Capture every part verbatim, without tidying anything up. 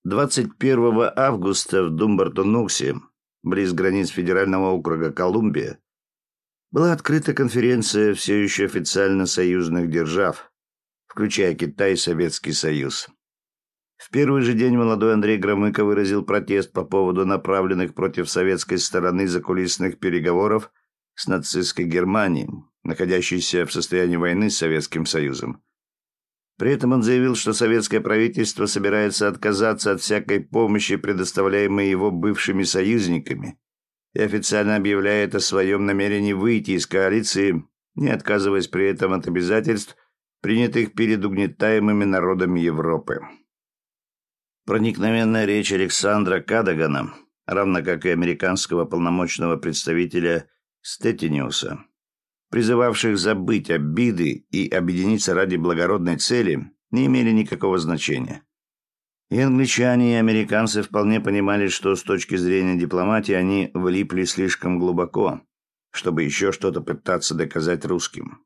двадцать первого августа в Думбартон-Нуксе, близ границ федерального округа Колумбия, была открыта конференция все еще официально союзных держав, включая Китай и Советский Союз. В первый же день молодой Андрей Громыко выразил протест по поводу направленных против советской стороны закулисных переговоров с нацистской Германией, находящейся в состоянии войны с Советским Союзом. При этом он заявил, что советское правительство собирается отказаться от всякой помощи, предоставляемой его бывшими союзниками, и официально объявляет о своем намерении выйти из коалиции, не отказываясь при этом от обязательств, принятых перед угнетаемыми народами Европы. Проникновенная речь Александра Кадагана, равно как и американского полномочного представителя Стеттиниуса, призывавших забыть обиды и объединиться ради благородной цели, не имели никакого значения. И англичане, и американцы вполне понимали, что с точки зрения дипломатии они влипли слишком глубоко, чтобы еще что-то пытаться доказать русским.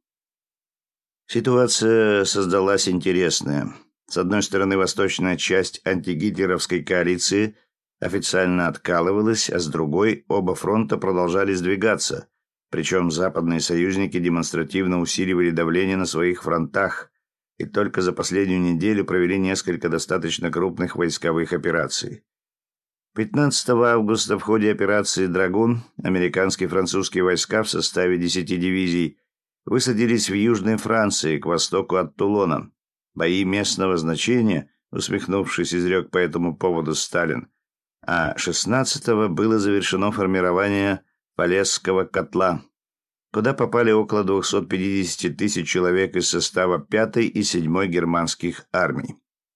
Ситуация создалась интересная. С одной стороны, восточная часть антигитлеровской коалиции официально откалывалась, а с другой оба фронта продолжали сдвигаться, причем западные союзники демонстративно усиливали давление на своих фронтах и только за последнюю неделю провели несколько достаточно крупных войсковых операций. пятнадцатого августа в ходе операции «Драгун» американские и французские войска в составе десяти дивизий высадились в Южной Франции, к востоку от Тулона. Бои местного значения, усмехнувшись, изрек по этому поводу Сталин, а шестнадцатого было завершено формирование Полесского котла, куда попали около двухсот пятидесяти тысяч человек из состава пятой и седьмой германских армий.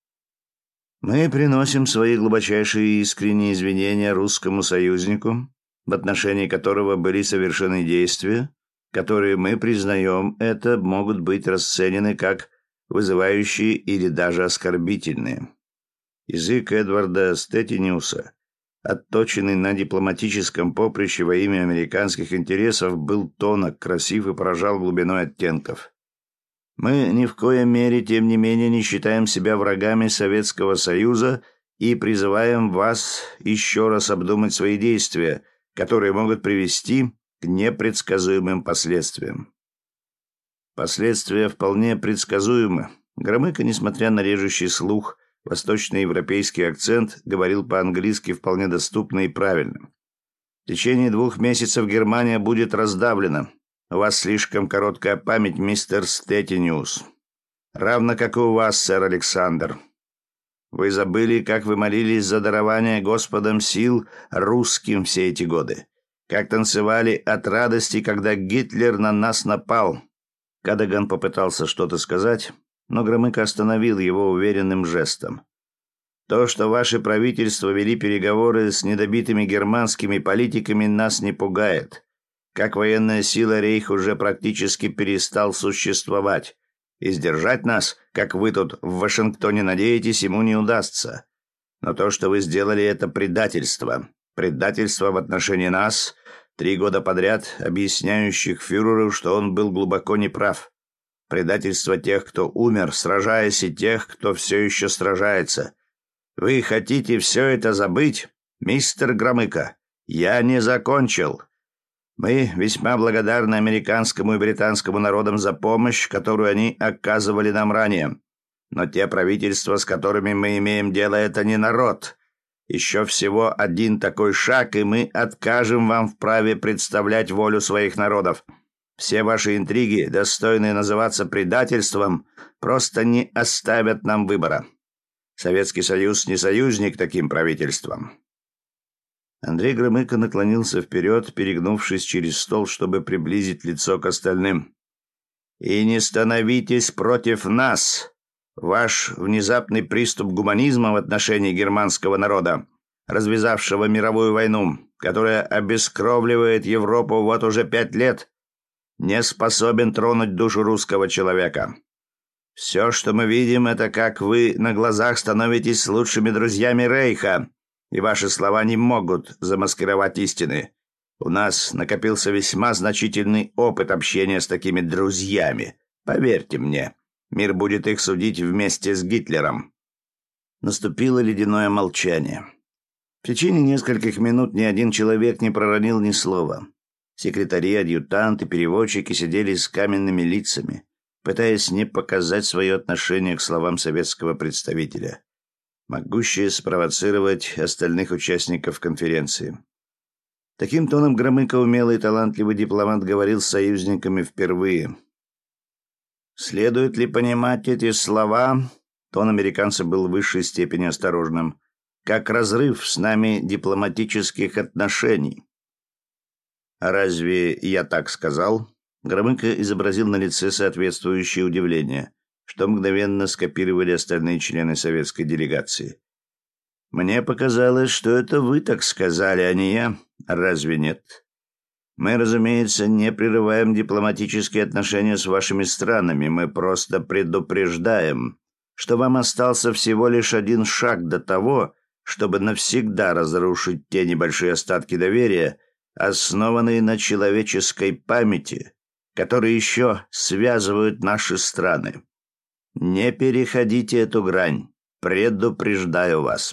Мы приносим свои глубочайшие и искренние извинения русскому союзнику, в отношении которого были совершены действия, которые, мы признаем это, могут быть расценены как вызывающие или даже оскорбительные. Язык Эдварда Стеттиниуса, отточенный на дипломатическом поприще во имя американских интересов, был тонок, красив и поражал глубиной оттенков. Мы ни в коей мере, тем не менее, не считаем себя врагами Советского Союза и призываем вас еще раз обдумать свои действия, которые могут привести к непредсказуемым последствиям. Последствия вполне предсказуемы. Громыко, несмотря на режущий слух, восточноевропейский акцент, говорил по-английски вполне доступно и правильно. В течение двух месяцев Германия будет раздавлена. У вас слишком короткая память, мистер Стеттиниус. Равно как и у вас, сэр Александр. Вы забыли, как вы молились за дарование Господом сил русским все эти годы. Как танцевали от радости, когда Гитлер на нас напал. Кадаган попытался что-то сказать, но Громыко остановил его уверенным жестом. То, что ваши правительства вели переговоры с недобитыми германскими политиками, нас не пугает. Как военная сила Рейх уже практически перестал существовать. И сдержать нас, как вы тут в Вашингтоне надеетесь, ему не удастся. Но то, что вы сделали, это предательство. Предательство в отношении нас, три года подряд объясняющих фюреру, что он был глубоко неправ. Предательство тех, кто умер, сражаясь, и тех, кто все еще сражается. Вы хотите все это забыть, мистер Громыко? Я не закончил. Мы весьма благодарны американскому и британскому народам за помощь, которую они оказывали нам ранее. Но те правительства, с которыми мы имеем дело, это не народ. Еще всего один такой шаг, и мы откажем вам в праве представлять волю своих народов. Все ваши интриги, достойные называться предательством, просто не оставят нам выбора. Советский Союз не союзник таким правительствам». Андрей Громыко наклонился вперед, перегнувшись через стол, чтобы приблизить лицо к остальным. «И не становитесь против нас. Ваш внезапный приступ гуманизма в отношении германского народа, развязавшего мировую войну, которая обескровливает Европу вот уже пять лет, не способен тронуть душу русского человека. Все, что мы видим, это как вы на глазах становитесь лучшими друзьями Рейха, и ваши слова не могут замаскировать истины. У нас накопился весьма значительный опыт общения с такими друзьями. Поверьте мне, мир будет их судить вместе с Гитлером». Наступило ледяное молчание. В течение нескольких минут ни один человек не проронил ни слова. Секретари, адъютанты, переводчики сидели с каменными лицами, пытаясь не показать свое отношение к словам советского представителя, могущее спровоцировать остальных участников конференции. Таким тоном Громыко, умелый и талантливый дипломат, говорил с союзниками впервые. Следует ли понимать эти слова? Тон американца был в высшей степени осторожным. Как разрыв с нами дипломатических отношений. А разве я так сказал? Громыко изобразил на лице соответствующее удивление, что мгновенно скопировали остальные члены советской делегации. Мне показалось, что это вы так сказали, а не я. Разве нет? Мы, разумеется, не прерываем дипломатические отношения с вашими странами. Мы просто предупреждаем, что вам остался всего лишь один шаг до того, чтобы навсегда разрушить те небольшие остатки доверия, основанные на человеческой памяти, которые еще связывают наши страны. Не переходите эту грань. Предупреждаю вас.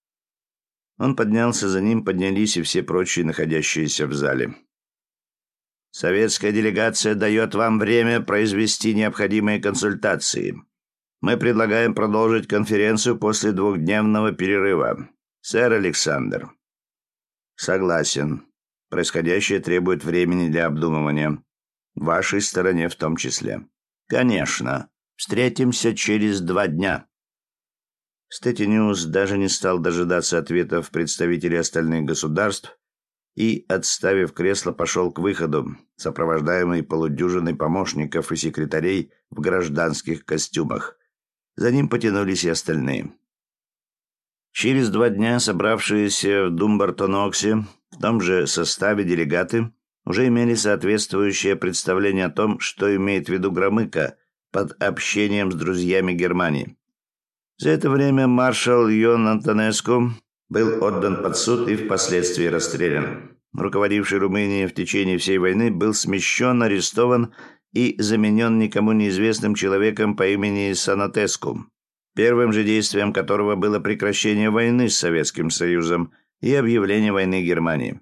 Он поднялся, за ним поднялись и все прочие, находящиеся в зале. Советская делегация дает вам время произвести необходимые консультации. Мы предлагаем продолжить конференцию после двухдневного перерыва. Сэр Александр. Согласен. Происходящее требует времени для обдумывания. В вашей стороне в том числе. Конечно. Встретимся через два дня. Стетиньюс даже не стал дожидаться ответов представителей остальных государств и, отставив кресло, пошел к выходу, сопровождаемый полудюжиной помощников и секретарей в гражданских костюмах. За ним потянулись и остальные. Через два дня собравшиеся в Думбартон-Оксе в том же составе делегаты уже имели соответствующее представление о том, что имеет в виду Громыко под общением с друзьями Германии. За это время маршал Йон Антонеску был отдан под суд и впоследствии расстрелян. Руководивший Румынией в течение всей войны был смещен, арестован и заменен никому неизвестным человеком по имени Санатеску, первым же действием которого было прекращение войны с Советским Союзом и объявление войны Германии.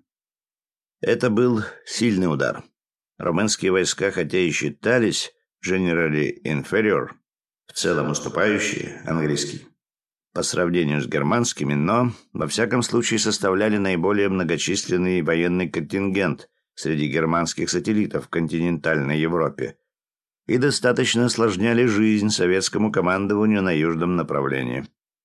Это был сильный удар. Румынские войска, хотя и считались generally inferior, в целом уступающие, английский, по сравнению с германскими, но, во всяком случае, составляли наиболее многочисленный военный контингент среди германских сателлитов в континентальной Европе и достаточно осложняли жизнь советскому командованию на южном направлении.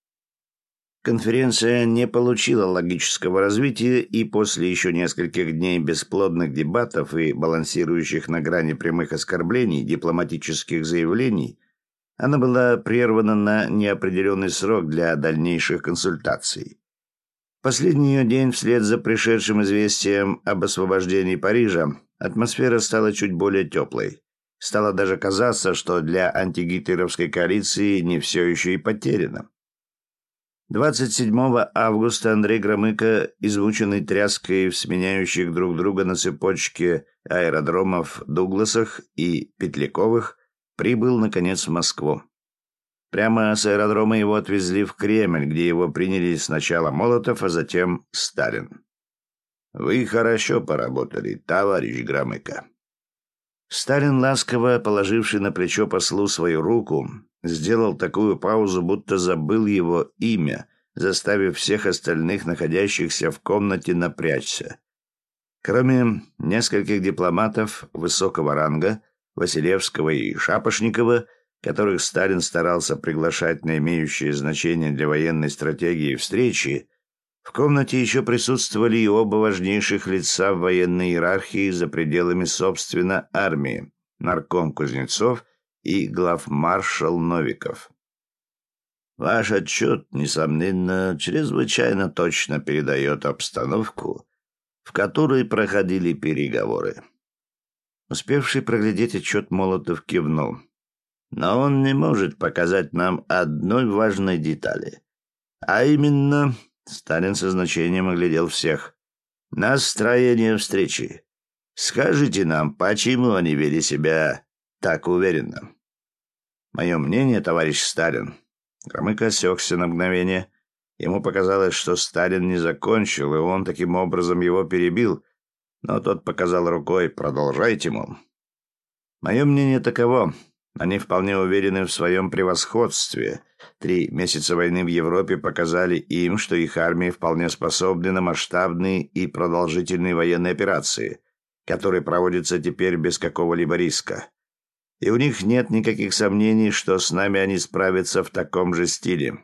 Конференция не получила логического развития, и после еще нескольких дней бесплодных дебатов и балансирующих на грани прямых оскорблений дипломатических заявлений она была прервана на неопределенный срок для дальнейших консультаций. В последний ее день, вслед за пришедшим известием об освобождении Парижа, атмосфера стала чуть более теплой. Стало даже казаться, что для антигитлеровской коалиции не все еще и потеряно. двадцать седьмого августа Андрей Громыко, измученный тряской в сменяющих друг друга на цепочке аэродромов Дугласах и Петляковых, прибыл, наконец, в Москву. Прямо с аэродрома его отвезли в Кремль, где его приняли сначала Молотов, а затем Сталин. «Вы хорошо поработали, товарищ Громыко». Сталин, ласково положивший на плечо послу свою руку, сделал такую паузу, будто забыл его имя, заставив всех остальных, находящихся в комнате, напрячься. Кроме нескольких дипломатов высокого ранга, Василевского и Шапошникова, которых Сталин старался приглашать на имеющие значение для военной стратегии встречи, в комнате еще присутствовали и оба важнейших лица в военной иерархии за пределами, собственно, армии, нарком Кузнецов и главмаршал Новиков. Ваш отчет, несомненно, чрезвычайно точно передает обстановку, в которой проходили переговоры. Успевший проглядеть отчет, Молотов кивнул. Но он не может показать нам одной важной детали. А именно, Сталин со значением оглядел всех, настроение встречи. Скажите нам, почему они вели себя так уверенно? Мое мнение, товарищ Сталин, Громыко осекся на мгновение. Ему показалось, что Сталин не закончил, и он таким образом его перебил, но тот показал рукой: «Продолжайте, мол». Мое мнение таково. Они вполне уверены в своем превосходстве. Три месяца войны в Европе показали им, что их армии вполне способны на масштабные и продолжительные военные операции, которые проводятся теперь без какого-либо риска. И у них нет никаких сомнений, что с нами они справятся в таком же стиле.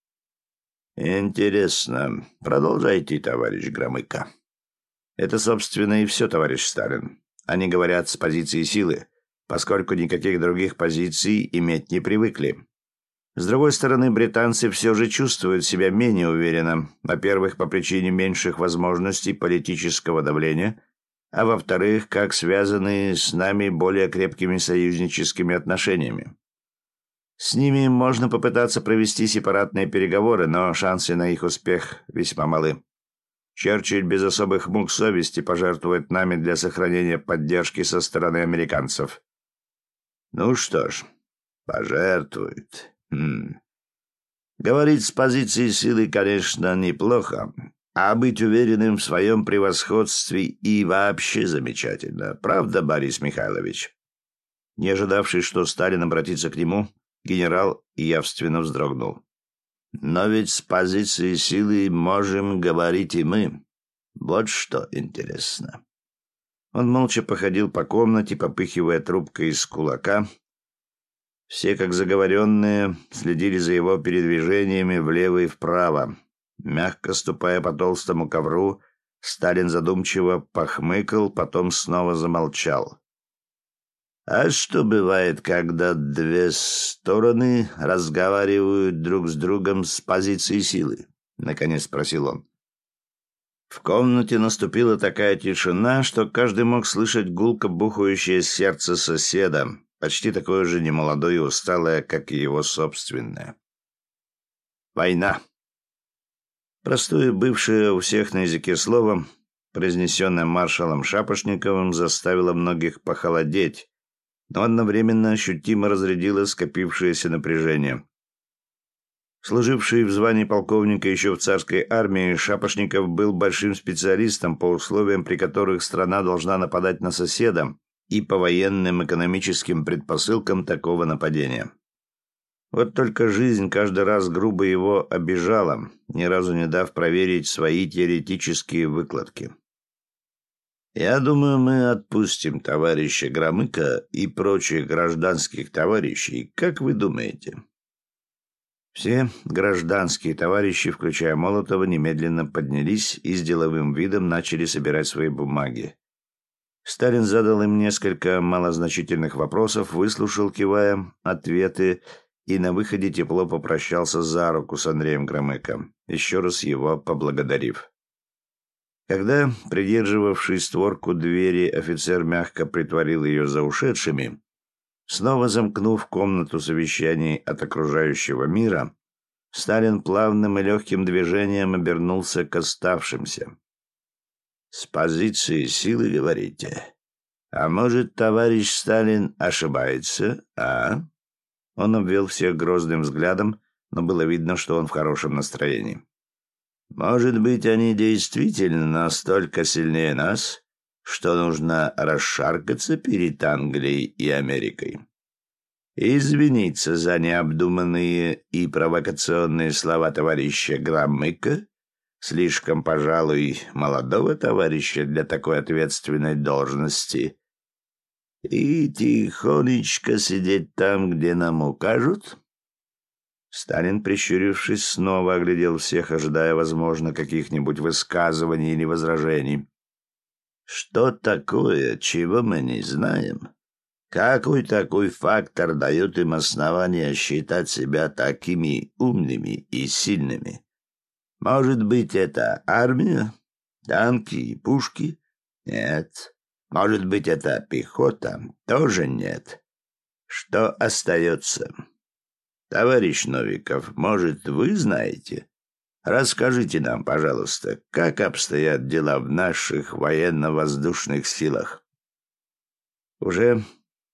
Интересно. Продолжайте, товарищ Громыко. Это, собственно, и все, товарищ Сталин. Они говорят с позиции силы, поскольку никаких других позиций иметь не привыкли. С другой стороны, британцы все же чувствуют себя менее уверенно. Во-первых, по причине меньших возможностей политического давления, а во-вторых, как связаны с нами более крепкими союзническими отношениями. С ними можно попытаться провести сепаратные переговоры, но шансы на их успех весьма малы. Черчилль без особых мук совести пожертвует нами для сохранения поддержки со стороны американцев. Ну что ж, пожертвует. Хм. Говорить с позиции силы, конечно, неплохо, а быть уверенным в своем превосходстве и вообще замечательно. Правда, Борис Михайлович? Не ожидавший, что Сталин обратится к нему, генерал явственно вздрогнул. Но ведь с позиции силы можем говорить и мы. Вот что интересно. Он молча походил по комнате, попыхивая трубкой из кулака. Все, как заговоренные, следили за его передвижениями влево и вправо. Мягко ступая по толстому ковру, Сталин задумчиво похмыкал, потом снова замолчал. «А что бывает, когда две стороны разговаривают друг с другом с позиции силы?» — наконец спросил он. В комнате наступила такая тишина, что каждый мог слышать гулко бухающее сердце соседа, почти такое же немолодое и усталое, как и его собственное. «Война». Простое, бывшее у всех на языке слово, произнесенное маршалом Шапошниковым, заставило многих похолодеть, но одновременно ощутимо разрядило скопившееся напряжение. Служивший в звании полковника еще в царской армии, Шапошников был большим специалистом по условиям, при которых страна должна нападать на соседа, и по военным экономическим предпосылкам такого нападения. Вот только жизнь каждый раз грубо его обижала, ни разу не дав проверить свои теоретические выкладки. «Я думаю, мы отпустим товарища Громыка и прочих гражданских товарищей. Как вы думаете?» Все гражданские товарищи, включая Молотова, немедленно поднялись и с деловым видом начали собирать свои бумаги. Сталин задал им несколько малозначительных вопросов, выслушал, кивая, ответы, и на выходе тепло попрощался за руку с Андреем Громыко, еще раз его поблагодарив. Когда, придерживавший створку двери, офицер мягко притворил ее за ушедшими, снова замкнув комнату совещаний от окружающего мира, Сталин плавным и легким движением обернулся к оставшимся. «С позиции силы, говорите? А может, товарищ Сталин ошибается, а?» Он обвел всех грозным взглядом, но было видно, что он в хорошем настроении. «Может быть, они действительно настолько сильнее нас, что нужно расшаркаться перед Англией и Америкой? Извиниться за необдуманные и провокационные слова товарища Громыка, слишком, пожалуй, молодого товарища для такой ответственной должности, и тихонечко сидеть там, где нам укажут?» Сталин, прищурившись, снова оглядел всех, ожидая, возможно, каких-нибудь высказываний или возражений. «Что такое, чего мы не знаем? Какой такой фактор дает им основание считать себя такими умными и сильными? Может быть, это армия? Танки и пушки? Нет. Может быть, это пехота? Тоже нет. Что остается? Товарищ Новиков, может, вы знаете? Расскажите нам, пожалуйста, как обстоят дела в наших военно-воздушных силах?» Уже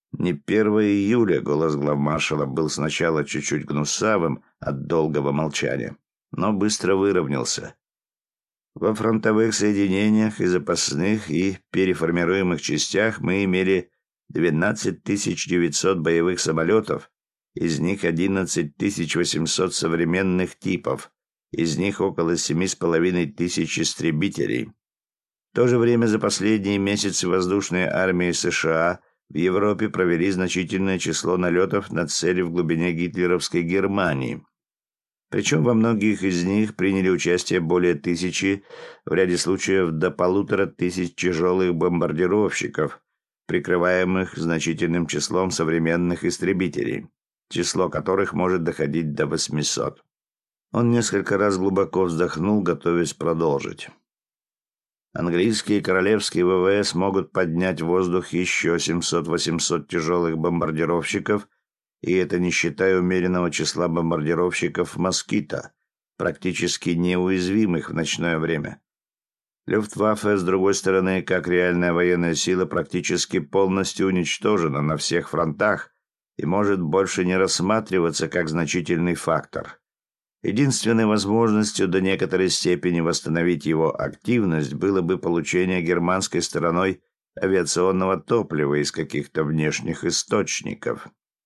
Не первого июля голос главмаршала был сначала чуть-чуть гнусавым от долгого молчания, но быстро выровнялся. Во фронтовых соединениях и запасных и переформируемых частях мы имели двенадцать тысяч девятьсот боевых самолетов, из них одиннадцать тысяч восемьсот современных типов, из них около семи с половиной тысяч истребителей. В то же время за последние месяцы воздушные армии США в Европе провели значительное число налетов на цели в глубине гитлеровской Германии. Причем во многих из них приняли участие более тысячи, в ряде случаев до полутора тысяч тяжелых бомбардировщиков, прикрываемых значительным числом современных истребителей, число которых может доходить до восьмисот. Он несколько раз глубоко вздохнул, готовясь продолжить. Английские королевские ВВС могут поднять в воздух еще семьсот-восемьсот тяжелых бомбардировщиков, и это не считая умеренного числа бомбардировщиков «Москито», практически неуязвимых в ночное время. Люфтваффе, с другой стороны, как реальная военная сила, практически полностью уничтожена на всех фронтах и может больше не рассматриваться как значительный фактор. Единственной возможностью до некоторой степени восстановить его активность было бы получение германской стороной авиационного топлива из каких-то внешних источников.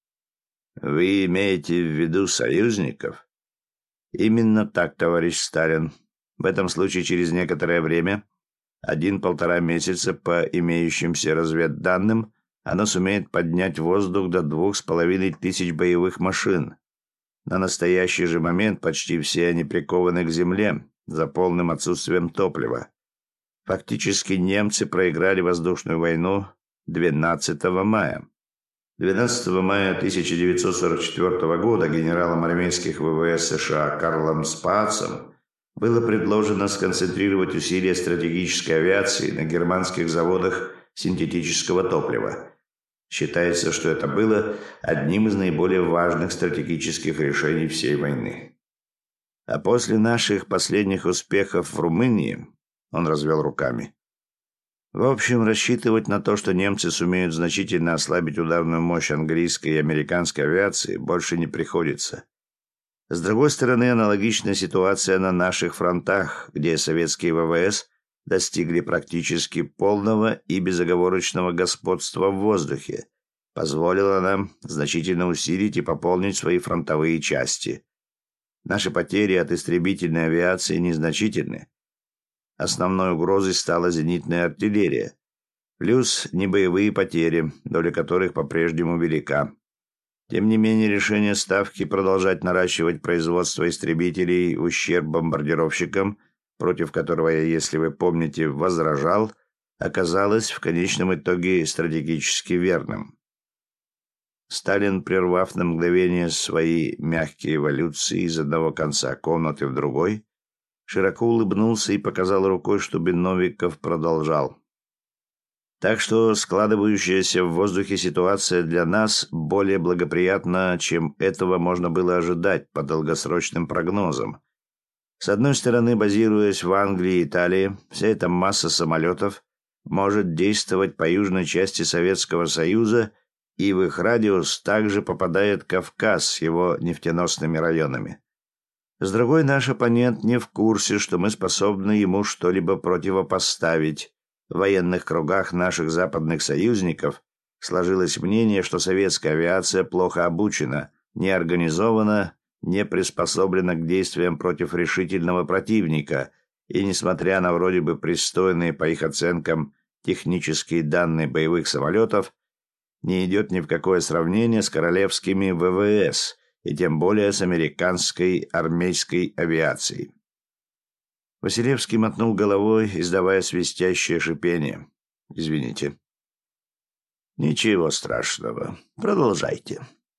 Вы имеете в виду союзников? Именно так, товарищ Сталин. В этом случае через некоторое время, один-полтора месяца по имеющимся разведданным, оно сумеет поднять в воздух до двух с половиной тысяч боевых машин. На настоящий же момент почти все они прикованы к земле за полным отсутствием топлива. Фактически немцы проиграли воздушную войну двенадцатого мая. двенадцатого мая тысяча девятьсот сорок четвёртого года генералом армейских ВВС США Карлом Спаацем было предложено сконцентрировать усилия стратегической авиации на германских заводах синтетического топлива. Считается, что это было одним из наиболее важных стратегических решений всей войны. А после наших последних успехов в Румынии, он развел руками. В общем, рассчитывать на то, что немцы сумеют значительно ослабить ударную мощь английской и американской авиации, больше не приходится. С другой стороны, аналогичная ситуация на наших фронтах, где советские ВВС достигли практически полного и безоговорочного господства в воздухе, позволила нам значительно усилить и пополнить свои фронтовые части. Наши потери от истребительной авиации незначительны. Основной угрозой стала зенитная артиллерия, плюс небоевые потери, доля которых по-прежнему велика. Тем не менее, решение Ставки продолжать наращивать производство истребителей в ущерб бомбардировщикам, против которого я, если вы помните, возражал, оказалось в конечном итоге стратегически верным. Сталин, прервав на мгновение свои мягкие эволюции из одного конца комнаты в другой, широко улыбнулся и показал рукой, чтобы Новиков продолжал. Так что складывающаяся в воздухе ситуация для нас более благоприятна, чем этого можно было ожидать по долгосрочным прогнозам. С одной стороны, базируясь в Англии и Италии, вся эта масса самолетов может действовать по южной части Советского Союза, и в их радиус также попадает Кавказ с его нефтеносными районами. С другой, наш оппонент не в курсе, что мы способны ему что-либо противопоставить. В военных кругах наших западных союзников сложилось мнение, что советская авиация плохо обучена, не организована, не приспособлена к действиям против решительного противника, и, несмотря на вроде бы пристойные, по их оценкам, технические данные боевых самолетов, не идет ни в какое сравнение с королевскими ВВС, и тем более с американской армейской авиацией. Василевский мотнул головой, издавая свистящее шипение. «Извините». «Ничего страшного. Продолжайте».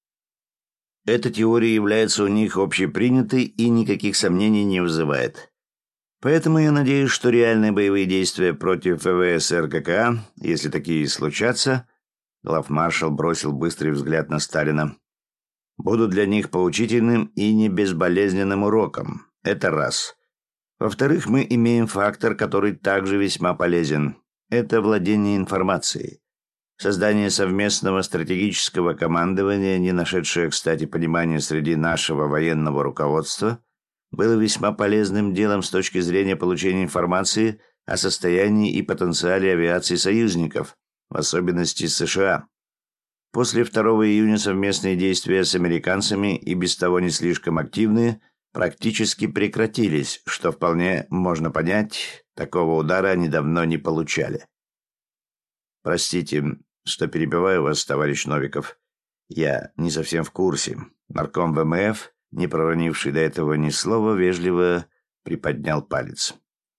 Эта теория является у них общепринятой и никаких сомнений не вызывает. Поэтому я надеюсь, что реальные боевые действия против ВВС РККА, если такие и случатся, главмаршал бросил быстрый взгляд на Сталина, будут для них поучительным и не безболезненным уроком. Это раз. Во-вторых, мы имеем фактор, который также весьма полезен. Это владение информацией. Создание совместного стратегического командования, не нашедшее, кстати, понимания среди нашего военного руководства, было весьма полезным делом с точки зрения получения информации о состоянии и потенциале авиации союзников, в особенности США. После второго июня совместные действия с американцами, и без того не слишком активные, практически прекратились, что вполне можно понять, такого удара они давно не получали. Простите, что перебиваю вас, товарищ Новиков. Я не совсем в курсе. Нарком ВМФ, не проронивший до этого ни слова, вежливо приподнял палец.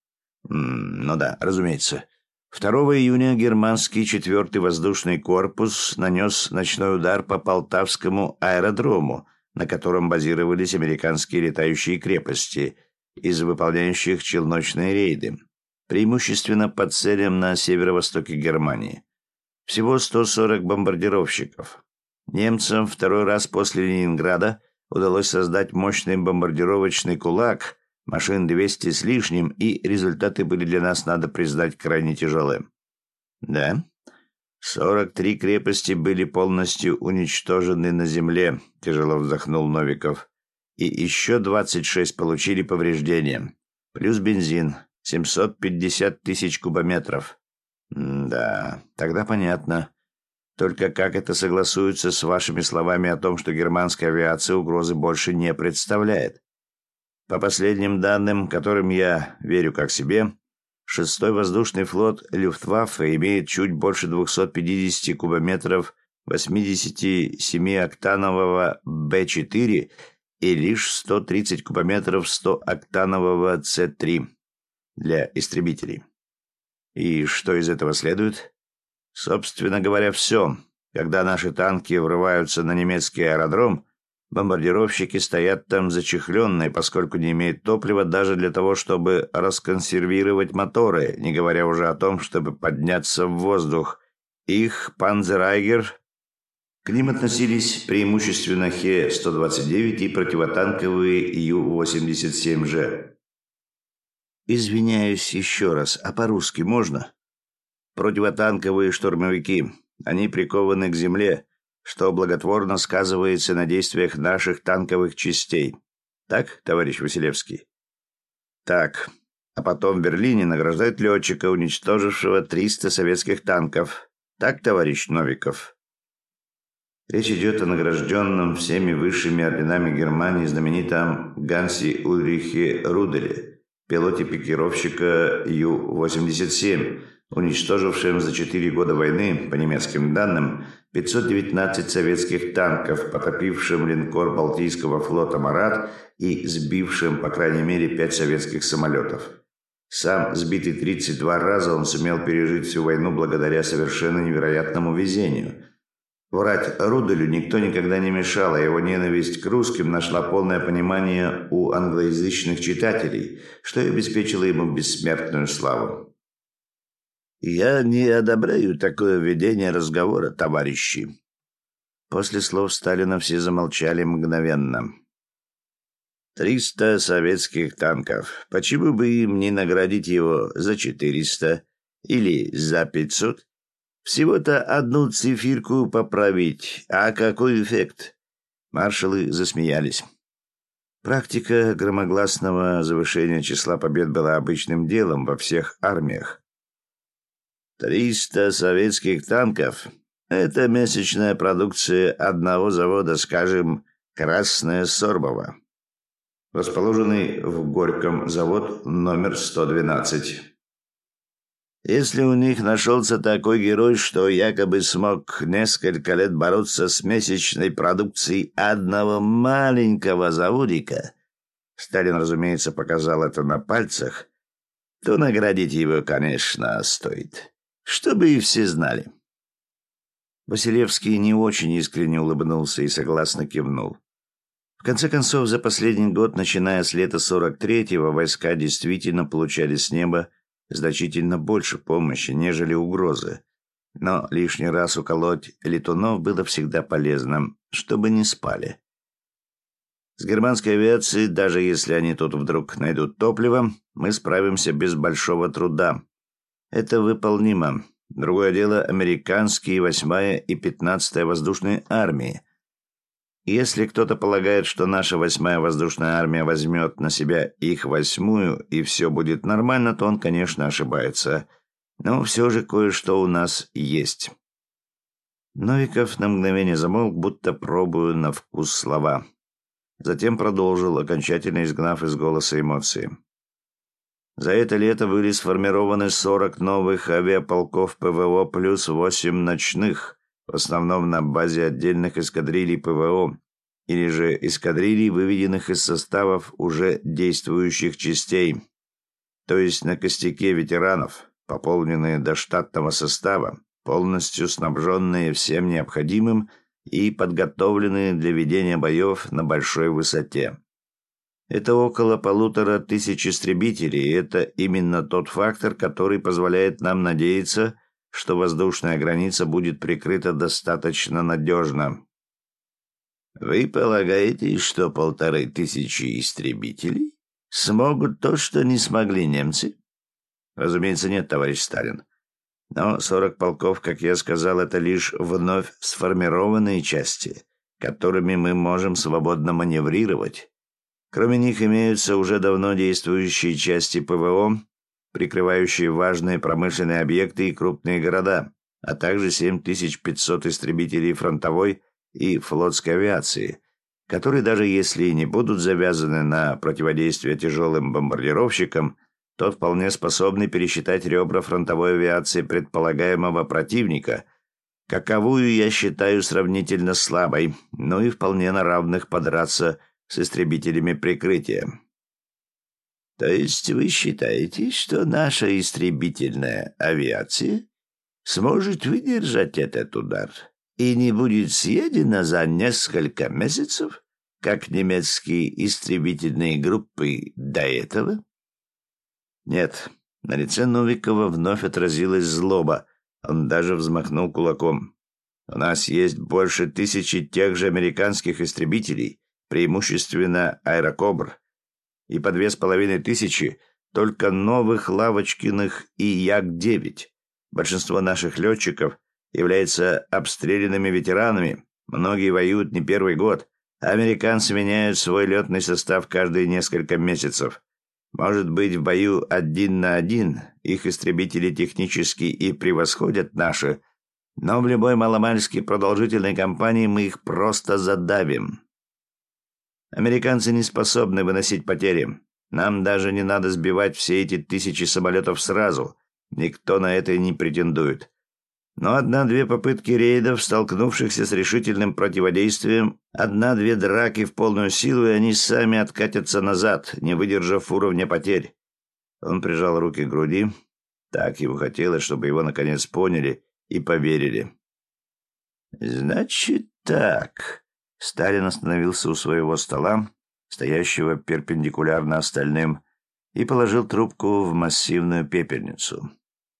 М, ну да, разумеется. второго июня германский четвертый воздушный корпус нанес ночной удар по Полтавскому аэродрому, на котором базировались американские летающие крепости, из выполняющих челночные рейды, преимущественно по целям на северо-востоке Германии. Всего сто сорок бомбардировщиков. Немцам второй раз после Ленинграда удалось создать мощный бомбардировочный кулак, машин двести с лишним, и результаты были для нас, надо признать, крайне тяжелые. Да, сорок три крепости были полностью уничтожены на земле, тяжело вздохнул Новиков. И еще двадцать шесть получили повреждения. Плюс бензин, семьсот пятьдесят тысяч кубометров. Да, тогда понятно. Только как это согласуется с вашими словами о том, что германская авиация угрозы больше не представляет? По последним данным, которым я верю как себе, шестой воздушный флот Люфтваффе имеет чуть больше двухсот пятидесяти кубометров восьмидесятисемioктанового Б четыре и лишь сто тридцать кубометров стооктанового С три для истребителей. И что из этого следует? Собственно говоря, все. Когда наши танки врываются на немецкий аэродром, бомбардировщики стоят там зачехленные, поскольку не имеют топлива даже для того, чтобы расконсервировать моторы, не говоря уже о том, чтобы подняться в воздух. Их «Панзерайгер». К ним относились преимущественно Хе сто двадцать девять и противотанковые Ю восемьдесят семь Ж. Извиняюсь еще раз, а по-русски можно? Противотанковые штурмовики. Они прикованы к земле, что благотворно сказывается на действиях наших танковых частей. Так, товарищ Василевский? Так. А потом в Берлине награждают летчика, уничтожившего триста советских танков. Так, товарищ Новиков? Речь идет о награжденном всеми высшими орденами Германии знаменитом Гансе Ульрихе Руделе, пилоте пикировщика Ю восемьдесят семь, уничтожившем за четыре года войны, по немецким данным, пятьсот девятнадцать советских танков, потопившим линкор Балтийского флота «Марат» и сбившим, по крайней мере, пять советских самолетов. Сам, сбитый тридцать два раза, он сумел пережить всю войну благодаря совершенно невероятному везению. Врать Руделю никто никогда не мешал, а его ненависть к русским нашла полное понимание у англоязычных читателей, что и обеспечило ему бессмертную славу. «Я не одобряю такое ведение разговора, товарищи». После слов Сталина все замолчали мгновенно. «Триста советских танков. Почему бы им не наградить его за четыреста или за пятьсот? Всего-то одну циферку поправить. А какой эффект?» Маршалы засмеялись. Практика громогласного завышения числа побед была обычным делом во всех армиях. Триста советских танков — это месячная продукция одного завода, скажем, «Красное Сорбово», расположенный в Горьком завод номер сто двенадцать. Если у них нашелся такой герой, что якобы смог несколько лет бороться с месячной продукцией одного маленького заводика, Сталин, разумеется, показал это на пальцах, то наградить его, конечно, стоит. Чтобы и все знали. Василевский не очень искренне улыбнулся и согласно кивнул. В конце концов, за последний год, начиная с лета сорок третьего, войска действительно получали с неба значительно больше помощи, нежели угрозы. Но лишний раз уколоть летунов было всегда полезно, чтобы не спали. С германской авиацией, даже если они тут вдруг найдут топливо, мы справимся без большого труда. Это выполнимо. Другое дело американские восьмая и пятнадцатая воздушные армии. Если кто-то полагает, что наша восьмая воздушная армия возьмет на себя их восьмую и все будет нормально, то он, конечно, ошибается. Но все же кое-что у нас есть. Новиков на мгновение замолк, будто пробуя на вкус слова. Затем продолжил, окончательно изгнав из голоса эмоции. За это лето были сформированы сорок новых авиаполков ПВО плюс восемь ночных, в основном на базе отдельных эскадрилий ПВО, или же эскадрилий, выведенных из составов уже действующих частей, то есть на костяке ветеранов, пополненные до штатного состава, полностью снабженные всем необходимым и подготовленные для ведения боев на большой высоте. Это около полутора тысяч истребителей, и это именно тот фактор, который позволяет нам надеяться, что воздушная граница будет прикрыта достаточно надежно. Вы полагаете, что полторы тысячи истребителей смогут то, что не смогли немцы? Разумеется, нет, товарищ Сталин. Но сорок полков, как я сказал, это лишь вновь сформированные части, которыми мы можем свободно маневрировать. Кроме них имеются уже давно действующие части ПВО, прикрывающие важные промышленные объекты и крупные города, а также семь тысяч пятьсот истребителей фронтовой и флотской авиации, которые даже если и не будут завязаны на противодействие тяжелым бомбардировщикам, то вполне способны пересчитать ребра фронтовой авиации предполагаемого противника, каковую я считаю сравнительно слабой, но и вполне на равных подраться с истребителями прикрытия. То есть вы считаете, что наша истребительная авиация сможет выдержать этот удар и не будет съедена за несколько месяцев, как немецкие истребительные группы до этого? Нет, на лице Новикова вновь отразилась злоба. Он даже взмахнул кулаком. У нас есть больше тысячи тех же американских истребителей, преимущественно «Аэрокобр», и по две с половиной тысячи только новых Лавочкиных и Як-девять. Большинство наших летчиков являются обстрелянными ветеранами, многие воюют не первый год, а американцы меняют свой летный состав каждые несколько месяцев. Может быть, в бою один на один их истребители технически и превосходят наши, но в любой маломальски продолжительной кампании мы их просто задавим. Американцы не способны выносить потери. Нам даже не надо сбивать все эти тысячи самолетов сразу. Никто на это и не претендует. Но одна-две попытки рейдов, столкнувшихся с решительным противодействием, одна-две драки в полную силу, и они сами откатятся назад, не выдержав уровня потерь. Он прижал руки к груди. Так ему хотелось, чтобы его наконец поняли и поверили. «Значит так...» Сталин остановился у своего стола, стоящего перпендикулярно остальным, и положил трубку в массивную пепельницу.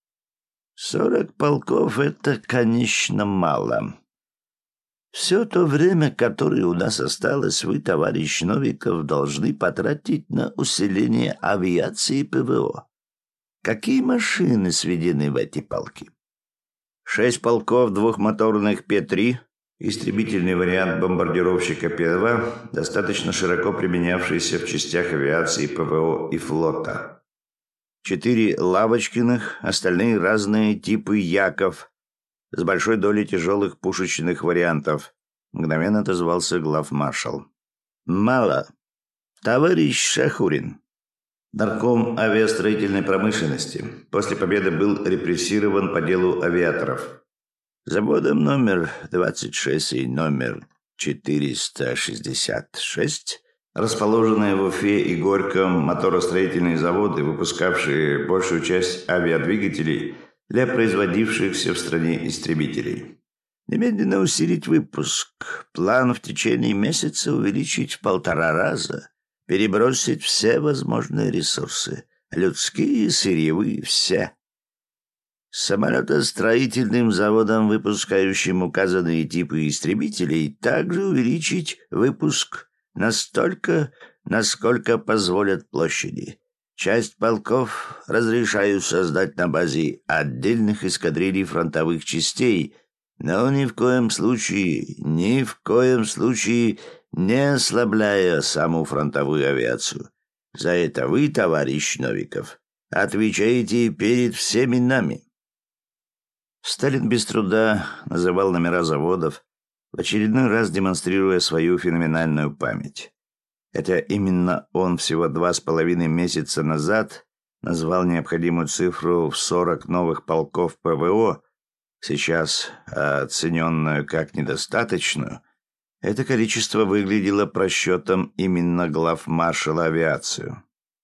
«Сорок полков — это, конечно, мало. Все то время, которое у нас осталось, вы, товарищ Новиков, должны потратить на усиление авиации и ПВО. Какие машины сведены в эти полки?» «Шесть полков двухмоторных Пе три, истребительный вариант бомбардировщика Пе два, достаточно широко применявшийся в частях авиации, ПВО и флота. Четыре Лавочкиных, остальные разные типы Яков, с большой долей тяжелых пушечных вариантов», — мгновенно отозвался главмаршал. «Мало. Товарищ Шахурин, нарком авиастроительной промышленности, после победы был репрессирован по делу авиаторов. Заводом номер двадцать шесть и номер четыреста шестьдесят шесть, расположенные в Уфе и Горьком моторостроительные заводы, выпускавшие большую часть авиадвигателей для производившихся в стране истребителей. Немедленно усилить выпуск. План в течение месяца увеличить в полтора раза. Перебросить все возможные ресурсы. Людские, сырьевые, все. Самолетостроительным заводам, выпускающим указанные типы истребителей, также увеличить выпуск настолько, насколько позволят площади. Часть полков разрешаю создать на базе отдельных эскадрилей фронтовых частей, но ни в коем случае, ни в коем случае не ослабляя саму фронтовую авиацию. За это вы, товарищ Новиков, отвечаете перед всеми нами». Сталин без труда называл номера заводов, в очередной раз демонстрируя свою феноменальную память. Хотя именно он всего два с половиной месяца назад назвал необходимую цифру в сорок новых полков ПВО, сейчас оцененную как недостаточную, это количество выглядело просчетом именно главмаршала авиации.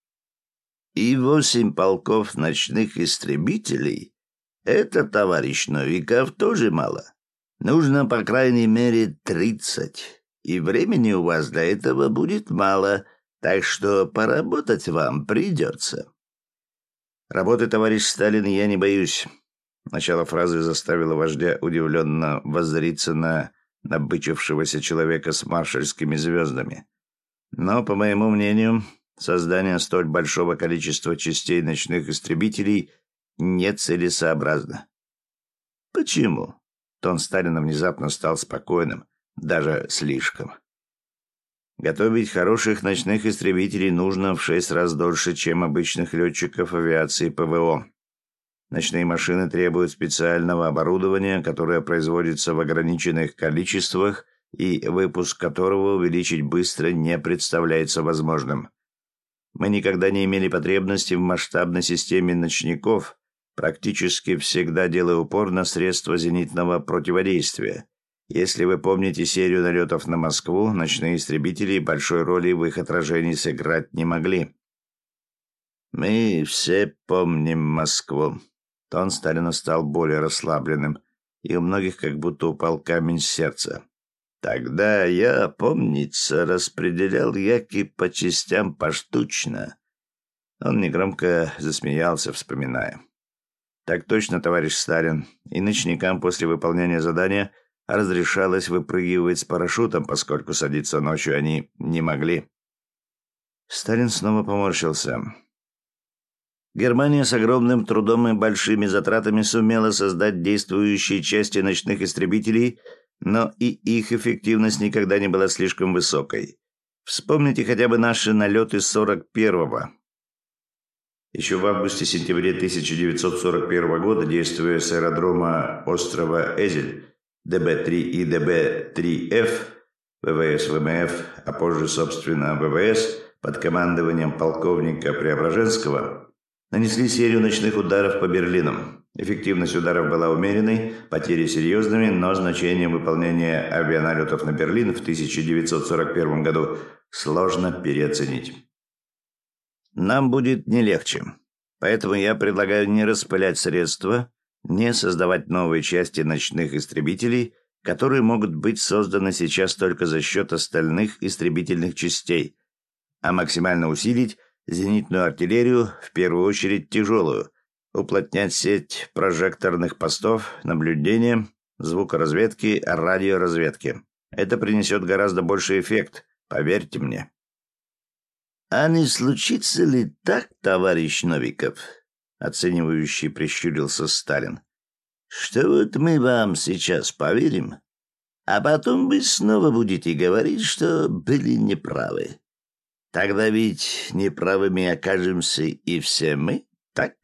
И восемь полков ночных истребителей — это, товарищ Новиков, тоже мало. Нужно, по крайней мере, тридцать. И времени у вас для этого будет мало, так что поработать вам придется. Работы, товарищ Сталин, я не боюсь. Начало фразы заставило вождя удивленно воззриться на набычившегося человека с маршальскими звездами. Но, по моему мнению, создание столь большого количества частей ночных истребителей нецелесообразно. Почему? Тон Сталина внезапно стал спокойным, даже слишком. Готовить хороших ночных истребителей нужно в шесть раз дольше, чем обычных летчиков авиации ПВО. Ночные машины требуют специального оборудования, которое производится в ограниченных количествах и выпуск которого увеличить быстро не представляется возможным. Мы никогда не имели потребности в масштабной системе ночников, практически всегда делая упор на средства зенитного противодействия. Если вы помните серию налетов на Москву, ночные истребители большой роли в их отражении сыграть не могли. «Мы все помним Москву». Тон Сталина стал более расслабленным, и у многих как будто упал камень с сердца. «Тогда я, помнится, распределял яки по частям поштучно». Он негромко засмеялся, вспоминая. «Так точно, товарищ Сталин. И ночникам после выполнения задания разрешалось выпрыгивать с парашютом, поскольку садиться ночью они не могли». Сталин снова поморщился. Германия с огромным трудом и большими затратами сумела создать действующие части ночных истребителей, но и их эффективность никогда не была слишком высокой. Вспомните хотя бы наши налеты сорок первого. Еще в августе-сентябре тысяча девятьсот сорок первого года, действуя с аэродрома острова Эзель, Дэ Бэ три и Дэ Бэ три Эф, Вэ Вэ Эс Вэ Эм Эф, а позже, собственно, Вэ Вэ Эс, под командованием полковника Преображенского, нанесли серию ночных ударов по Берлинам. Эффективность ударов была умеренной, потери серьезными, но значение выполнения авианалетов на Берлин в тысяча девятьсот сорок первом году сложно переоценить. Нам будет не легче, поэтому я предлагаю не распылять средства, не создавать новые части ночных истребителей, которые могут быть созданы сейчас только за счет остальных истребительных частей, а максимально усилить зенитную артиллерию, в первую очередь тяжелую, уплотнять сеть прожекторных постов, наблюдения, звукоразведки, радиоразведки. Это принесет гораздо больший эффект, поверьте мне. «А не случится ли так, товарищ Новиков?» — оценивающий прищурился Сталин. «Что вот мы вам сейчас поверим, а потом вы снова будете говорить, что были неправы. Тогда ведь неправыми окажемся и все мы, так?»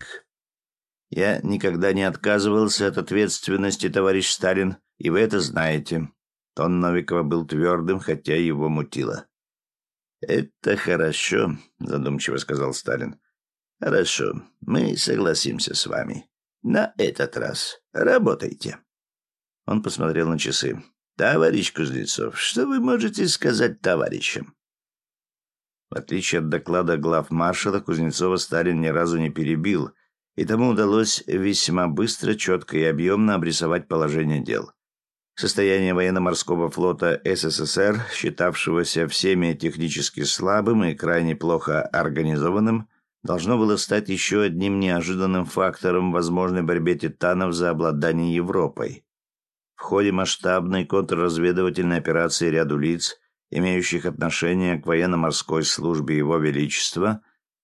«Я никогда не отказывался от ответственности, товарищ Сталин, и вы это знаете». Тон Новикова был твердым, хотя его мутило. «Это хорошо», — задумчиво сказал Сталин. «Хорошо, мы согласимся с вами. На этот раз работайте». Он посмотрел на часы. «Товарищ Кузнецов, что вы можете сказать товарищам?» В отличие от доклада главмаршала, Кузнецова Сталин ни разу не перебил, и тому удалось весьма быстро, четко и объемно обрисовать положение дел. Состояние военно-морского флота Эс Эс Эс Эр, считавшегося всеми технически слабым и крайне плохо организованным, должно было стать еще одним неожиданным фактором в возможной борьбе титанов за обладание Европой. В ходе масштабной контрразведывательной операции ряду лиц, имеющих отношение к военно-морской службе Его Величества,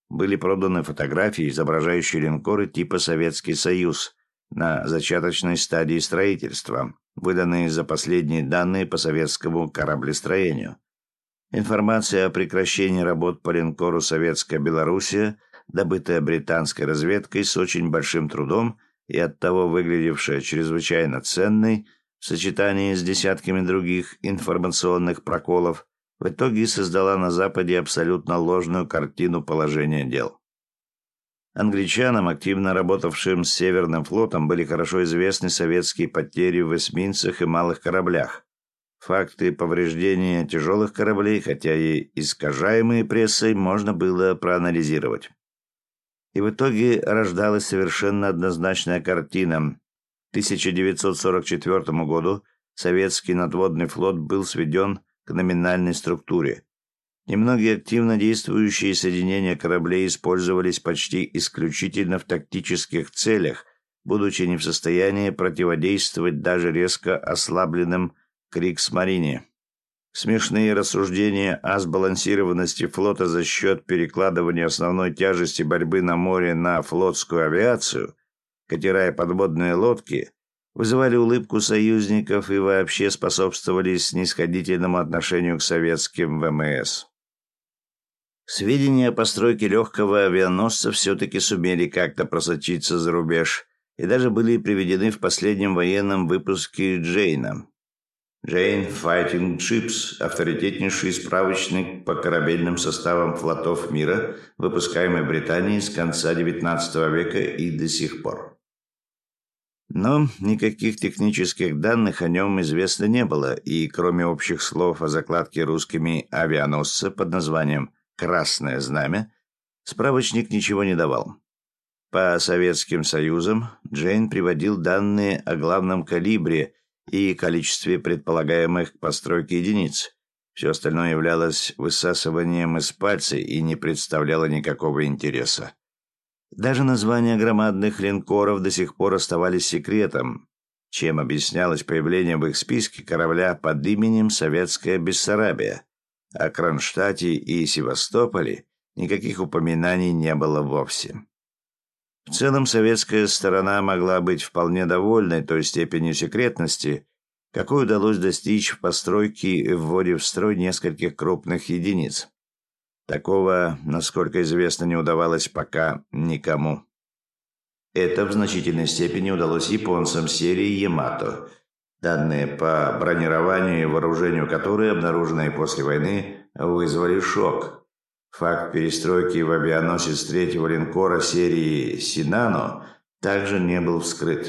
были проданы фотографии, изображающие линкоры типа «Советский Союз» на зачаточной стадии строительства, выданные за последние данные по советскому кораблестроению. Информация о прекращении работ по линкору «Советская Белоруссия», добытая британской разведкой с очень большим трудом и оттого выглядевшая чрезвычайно ценной, в сочетании с десятками других информационных проколов, в итоге создала на Западе абсолютно ложную картину положения дел. Англичанам, активно работавшим с Северным флотом, были хорошо известны советские потери в эсминцах и малых кораблях. Факты повреждения тяжелых кораблей, хотя и искажаемые прессой, можно было проанализировать. И в итоге рождалась совершенно однозначная картина. К тысяча девятьсот сорок четвёртому году советский надводный флот был сведен к номинальной структуре. Немногие активно действующие соединения кораблей использовались почти исключительно в тактических целях, будучи не в состоянии противодействовать даже резко ослабленным Кригсмарине. Смешные рассуждения о сбалансированности флота за счет перекладывания основной тяжести борьбы на море на флотскую авиацию, катера и подводные лодки, вызывали улыбку союзников и вообще способствовали снисходительному отношению к советским ВМС. Сведения о постройке легкого авианосца все-таки сумели как-то просочиться за рубеж и даже были приведены в последнем военном выпуске Джейна. Джейн Fighting Ships – авторитетнейший справочник по корабельным составам флотов мира, выпускаемый Британией с конца девятнадцатого века и до сих пор. Но никаких технических данных о нем известно не было, и кроме общих слов о закладке русскими авианосца под названием «Красное знамя», справочник ничего не давал. По Советским Союзам Джейн приводил данные о главном калибре и количестве предполагаемых к постройке единиц. Все остальное являлось высасыванием из пальца и не представляло никакого интереса. Даже названия громадных линкоров до сих пор оставались секретом, чем объяснялось появление в их списке корабля под именем «Советская Бессарабия». О Кронштадте и Севастополе никаких упоминаний не было вовсе. В целом, советская сторона могла быть вполне довольной той степенью секретности, какой удалось достичь в постройке и вводе в строй нескольких крупных единиц. Такого, насколько известно, не удавалось пока никому. Это в значительной степени удалось японцам серии «Ямато», данные по бронированию и вооружению которой, обнаруженные после войны, вызвали шок. Факт перестройки в авианосец третьего линкора серии «Синано» также не был вскрыт.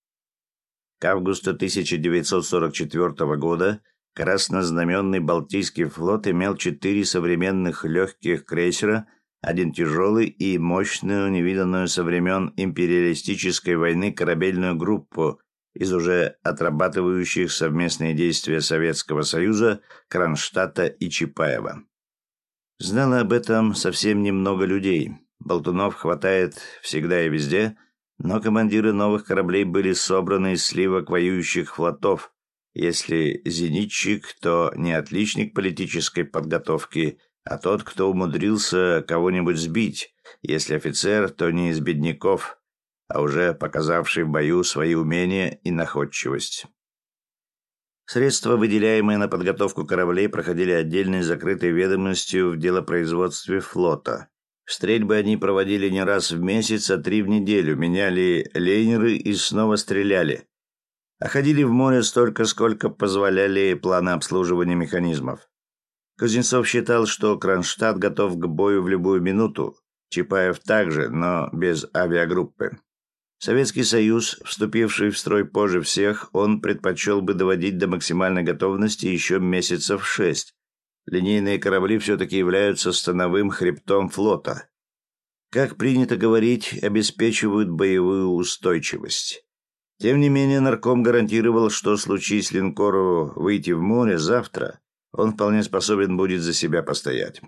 К августу тысяча девятьсот сорок четвёртого года краснознаменный Балтийский флот имел четыре современных легких крейсера, один тяжелый и мощную, невиданную со времен империалистической войны корабельную группу из уже отрабатывающих совместные действия Советского Союза, Кронштадта и Чапаева. Знало об этом совсем немного людей. Болтунов хватает всегда и везде, но командиры новых кораблей были собраны из сливок воюющих флотов. Если зенитчик, то не отличник политической подготовки, а тот, кто умудрился кого-нибудь сбить. Если офицер, то не из бедняков, а уже показавший в бою свои умения и находчивость. Средства, выделяемые на подготовку кораблей, проходили отдельной закрытой ведомостью в делопроизводстве флота. Стрельбы они проводили не раз в месяц, а три в неделю, меняли лейнеры и снова стреляли. А ходили в море столько, сколько позволяли планы обслуживания механизмов. Кузнецов считал, что Кронштадт готов к бою в любую минуту, Чапаев также, но без авиагруппы. Советский Союз, вступивший в строй позже всех, он предпочел бы доводить до максимальной готовности еще месяцев шесть. Линейные корабли все-таки являются становым хребтом флота. Как принято говорить, обеспечивают боевую устойчивость. Тем не менее, нарком гарантировал, что случись линкору выйти в море завтра, он вполне способен будет за себя постоять.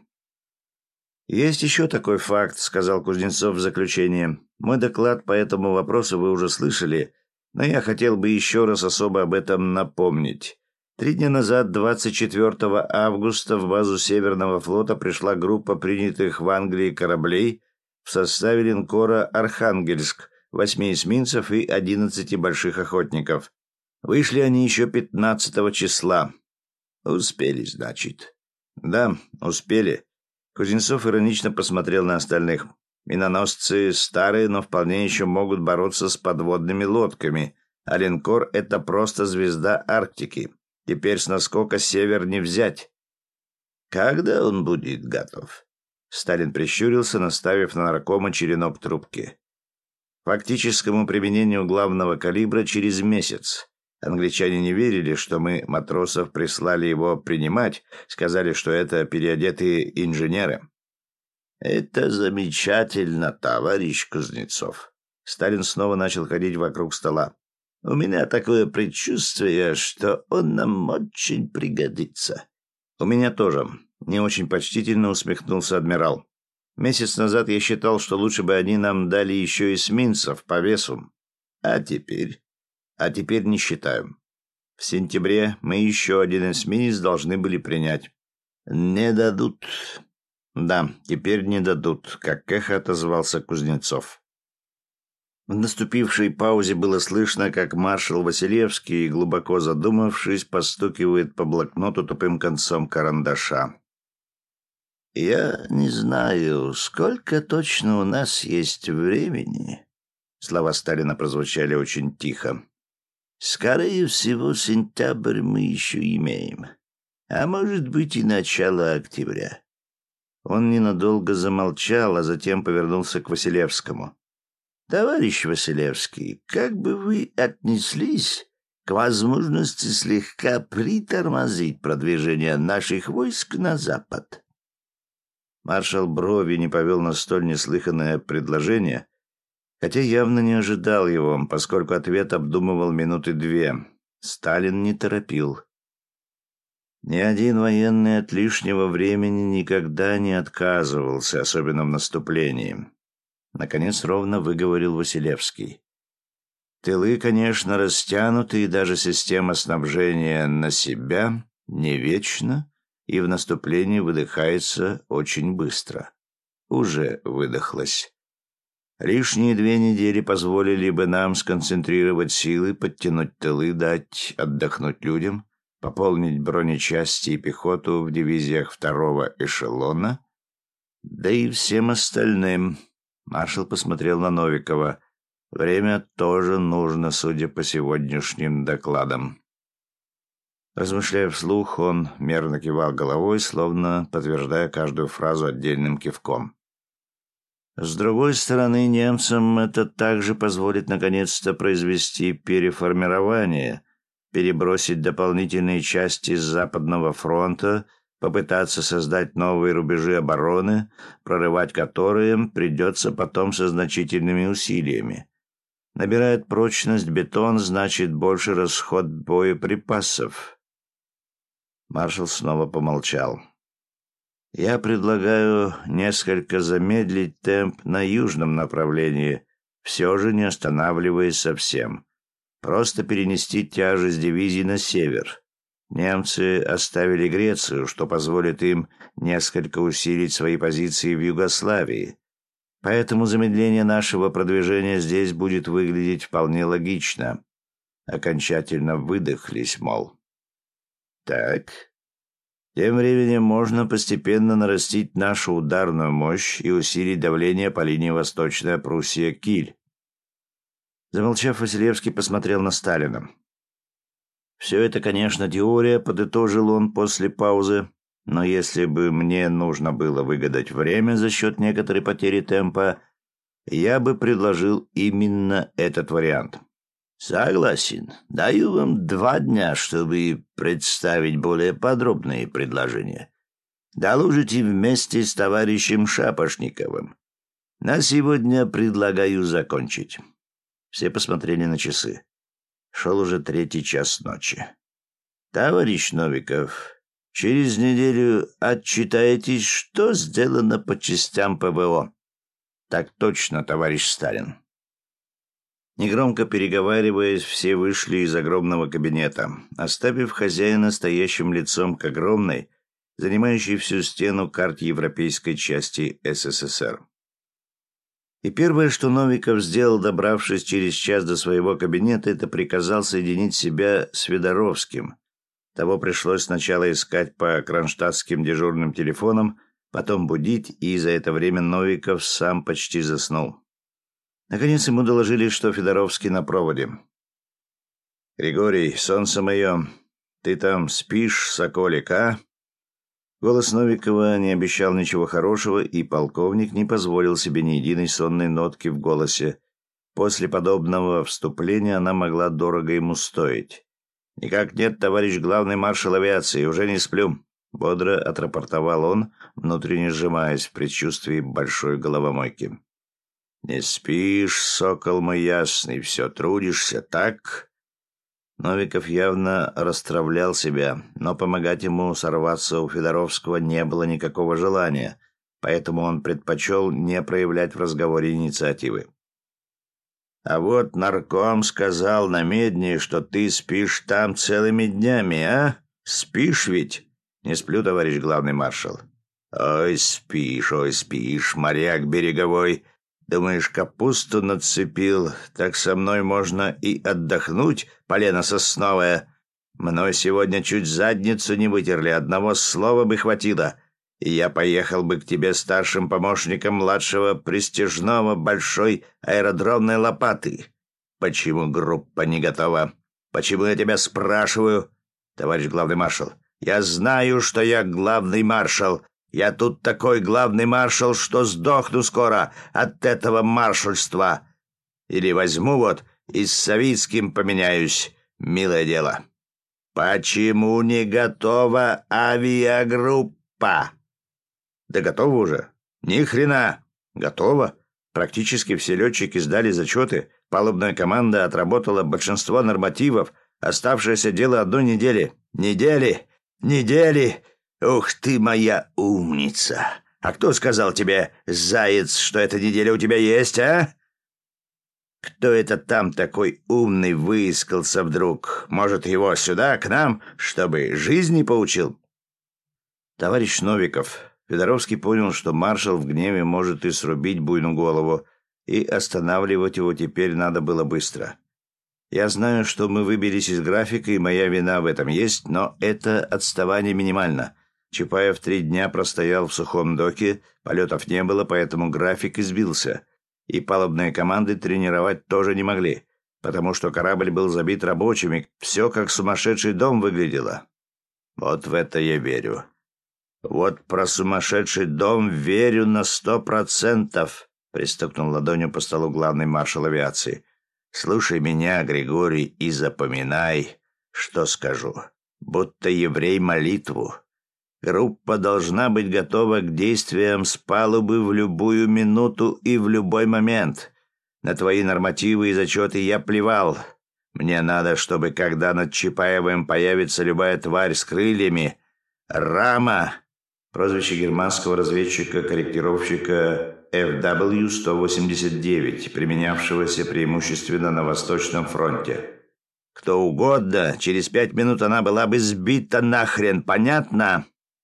«Есть еще такой факт», — сказал Кузнецов в заключение. «Мой доклад по этому вопросу вы уже слышали, но я хотел бы еще раз особо об этом напомнить. Три дня назад, двадцать четвёртого августа, в базу Северного флота пришла группа принятых в Англии кораблей в составе линкора «Архангельск», восьми эсминцев и одиннадцати больших охотников. Вышли они еще пятнадцатого числа. Успели, значит. Да, успели. Кузнецов иронично посмотрел на остальных. Миноносцы старые, но вполне еще могут бороться с подводными лодками, а линкор — это просто звезда Арктики. Теперь с наскока север не взять. Когда он будет готов? Сталин прищурился, наставив на наркома черенок трубки. Фактическому применению главного калибра через месяц. Англичане не верили, что мы матросов прислали его принимать, сказали, что это переодетые инженеры. «Это замечательно, товарищ Кузнецов». Сталин снова начал ходить вокруг стола. «У меня такое предчувствие, что он нам очень пригодится». «У меня тоже», — не очень почтительно усмехнулся адмирал. «Месяц назад я считал, что лучше бы они нам дали еще эсминцев по весу. А теперь?» «А теперь не считаю. В сентябре мы еще один эсминец должны были принять». «Не дадут». «Да, теперь не дадут», — как эхо отозвался Кузнецов. В наступившей паузе было слышно, как маршал Василевский, глубоко задумавшись, постукивает по блокноту тупым концом карандаша. «Я не знаю, сколько точно у нас есть времени». Слова Сталина прозвучали очень тихо. «Скорее всего, сентябрь мы еще имеем, а может быть и начало октября». Он ненадолго замолчал, а затем повернулся к Василевскому. «Товарищ Василевский, как бы вы отнеслись к возможности слегка притормозить продвижение наших войск на запад?» Маршал брови не повел на столь неслыханное предложение, хотя явно не ожидал его, поскольку ответ обдумывал минуты две. Сталин не торопил. Ни один военный от лишнего времени никогда не отказывался, особенно в наступлении. Наконец ровно выговорил Василевский. Тылы, конечно, растянуты, и даже система снабжения на себя не вечна, и в наступлении выдыхается очень быстро. Уже выдохлась. Лишние две недели позволили бы нам сконцентрировать силы, подтянуть тылы, дать отдохнуть людям, пополнить бронечасти и пехоту в дивизиях второго эшелона, да и всем остальным. Маршал посмотрел на Новикова. Время тоже нужно, судя по сегодняшним докладам. Размышляя вслух, он мерно кивал головой, словно подтверждая каждую фразу отдельным кивком. С другой стороны, немцам это также позволит наконец-то произвести переформирование, перебросить дополнительные части с Западного фронта, попытаться создать новые рубежи обороны, прорывать которые придется потом со значительными усилиями. Набирает прочность бетон, значит больше расход боеприпасов. Маршал снова помолчал. Я предлагаю несколько замедлить темп на южном направлении, все же не останавливаясь совсем. Просто перенести тяжесть дивизий на север. Немцы оставили Грецию, что позволит им несколько усилить свои позиции в Югославии. Поэтому замедление нашего продвижения здесь будет выглядеть вполне логично. Окончательно выдохлись, мол. Так. Тем временем можно постепенно нарастить нашу ударную мощь и усилить давление по линии Восточная Пруссия-Киль. Замолчав, Василевский посмотрел на Сталина. «Все это, конечно, теория», — подытожил он после паузы, «но если бы мне нужно было выгадать время за счет некоторой потери темпа, я бы предложил именно этот вариант». «Согласен. Даю вам два дня, чтобы представить более подробные предложения. Доложите вместе с товарищем Шапошниковым. На сегодня предлагаю закончить». Все посмотрели на часы. Шел уже третий час ночи. «Товарищ Новиков, через неделю отчитаетесь, что сделано по частям ПВО». «Так точно, товарищ Сталин». Негромко переговариваясь, все вышли из огромного кабинета, оставив хозяина стоящим лицом к огромной, занимающей всю стену карте европейской части СССР. И первое, что Новиков сделал, добравшись через час до своего кабинета, это приказал соединить себя с Федоровским. Того пришлось сначала искать по кронштадтским дежурным телефонам, потом будить, и за это время Новиков сам почти заснул. Наконец ему доложили, что Федоровский на проводе. «Григорий, солнце мое, ты там спишь, соколик, а?» Голос Новикова не обещал ничего хорошего, и полковник не позволил себе ни единой сонной нотки в голосе. После подобного вступления она могла дорого ему стоить. «Никак нет, товарищ главный маршал авиации, уже не сплю», — бодро отрапортовал он, внутренне сжимаясь в предчувствии большой головомойки. «Не спишь, сокол мой ясный, все трудишься, так?» Новиков явно расстравлял себя, но помогать ему сорваться у Федоровского не было никакого желания, поэтому он предпочел не проявлять в разговоре инициативы. «А вот нарком сказал на медне, что ты спишь там целыми днями, а? Спишь ведь?» «Не сплю, товарищ главный маршал». «Ой, спишь, ой, спишь, моряк береговой. Думаешь, капусту нацепил, так со мной можно и отдохнуть, полено сосновое. Мной сегодня чуть задницу не вытерли, одного слова бы хватило, и я поехал бы к тебе старшим помощником младшего пристяжного большой аэродромной лопаты. Почему группа не готова? Почему я тебя спрашиваю, товарищ главный маршал? Я знаю, что я главный маршал. Я тут такой главный маршал, что сдохну скоро от этого маршальства. Или возьму вот и с Савицким поменяюсь, милое дело. Почему не готова авиагруппа?» «Да готова уже. Ни хрена. Готова. Практически все летчики сдали зачеты. Палубная команда отработала большинство нормативов. Оставшееся дело одной недели. Недели! Недели! Ух ты, моя умница! А кто сказал тебе, заяц, что эта неделя у тебя есть, а? Кто это там такой умный выискался вдруг? Может, его сюда, к нам, чтобы жизни поучил?» «Товарищ Новиков». Федоровский понял, что маршал в гневе может и срубить буйну голову, и останавливать его теперь надо было быстро. «Я знаю, что мы выбились из графика, и моя вина в этом есть, но это отставание минимально. Чапаев три дня простоял в сухом доке, полетов не было, поэтому график избился, и палубные команды тренировать тоже не могли, потому что корабль был забит рабочими, все как сумасшедший дом выглядело». «Вот в это я верю. Вот про сумасшедший дом верю на сто процентов», — пристукнул ладонью по столу главный маршал авиации. «Слушай меня, Григорий, и запоминай, что скажу, будто еврей молитву. Группа должна быть готова к действиям с палубы в любую минуту и в любой момент. На твои нормативы и зачеты я плевал. Мне надо, чтобы когда над Чапаевым появится любая тварь с крыльями, рама, прозвище германского разведчика-корректировщика эф дабл ю сто восемьдесят девять, применявшегося преимущественно на Восточном фронте. Кто угодно, через пять минут она была бы сбита нахрен, понятно?»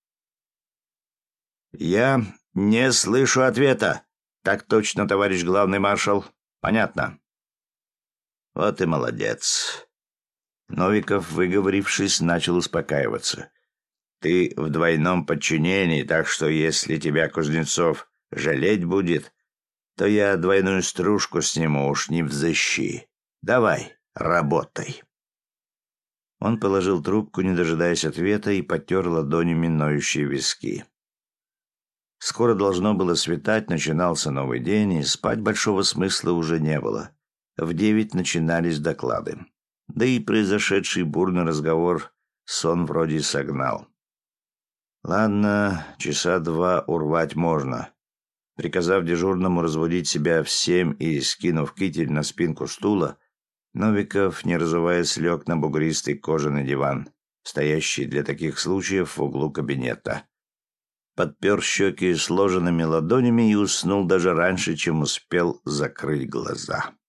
«Я не слышу ответа». «Так точно, товарищ главный маршал. Понятно». «Вот и молодец». Новиков, выговорившись, начал успокаиваться. «Ты в двойном подчинении, так что если тебя Кузнецов жалеть будет, то я двойную стружку сниму, уж не взыщи. Давай, работай». Он положил трубку, не дожидаясь ответа, и потер ладонями ноющие виски. Скоро должно было светать, начинался новый день, и спать большого смысла уже не было. В девять начинались доклады. Да и произошедший бурный разговор сон вроде согнал. Ладно, часа два урвать можно. Приказав дежурному разводить себя в семь и скинув китель на спинку стула, Новиков, не разуваясь, лег на бугристый кожаный диван, стоящий для таких случаев в углу кабинета. Подпер щеки сложенными ладонями и уснул даже раньше, чем успел закрыть глаза.